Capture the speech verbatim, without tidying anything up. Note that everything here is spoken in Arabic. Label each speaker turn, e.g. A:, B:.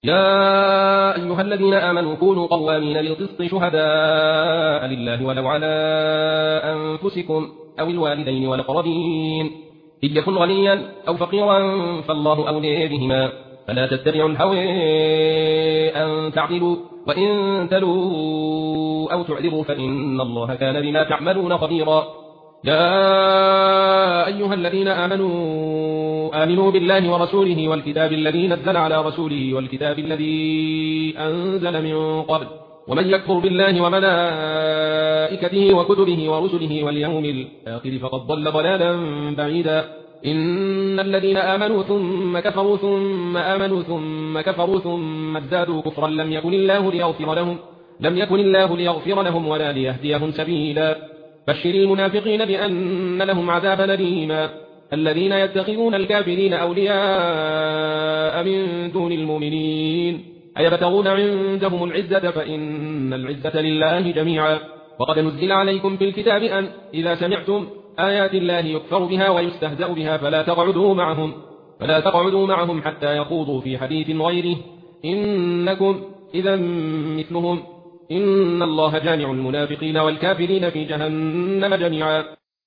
A: يا أيها الذين آمنوا كونوا قوامين بالقسط شهداء لله ولو على أنفسكم أو الوالدين والأقربين إن يكن غنيا أو فقيرا فالله أولي بهما فلا تتبعوا الهوى أن تعدلوا وإن تلوا أو تعرضوا فإن الله كان بما تعملون خبيرا. يا أيها الذين آمنوا آمنوا بالله ورسوله والكتاب الذي نزل على رسوله والكتاب الذي أنزل من قبل ومن يكفر بالله وملائكته وكتبه ورسله واليوم الآخر فقد ضل ضلالا بعيدا. إن الذين آمنوا ثم كفروا ثم آمنوا ثم كفروا ثم ازدادوا كفرا لم يكن الله ليغفر لهم لم يكن الله ليغفر لهم ولا ليهديهم سبيلا. بشر المنافقين بأن لهم عذابا أليما. الذين يتخذون الكافرين أولياء من دون المؤمنين أيبتغون عندهم العزة فإن العزة لله جميعا. وقد نزل عليكم في الكتاب أن إذا سمعتم آيات الله يكفر بها ويستهزأ بها فلا تقعدوا معهم فلا تقعدوا معهم حتى يخوضوا في حديث غيره إنكم إذا مثلهم إن الله جامع المنافقين والكافرين في جهنم جميعا.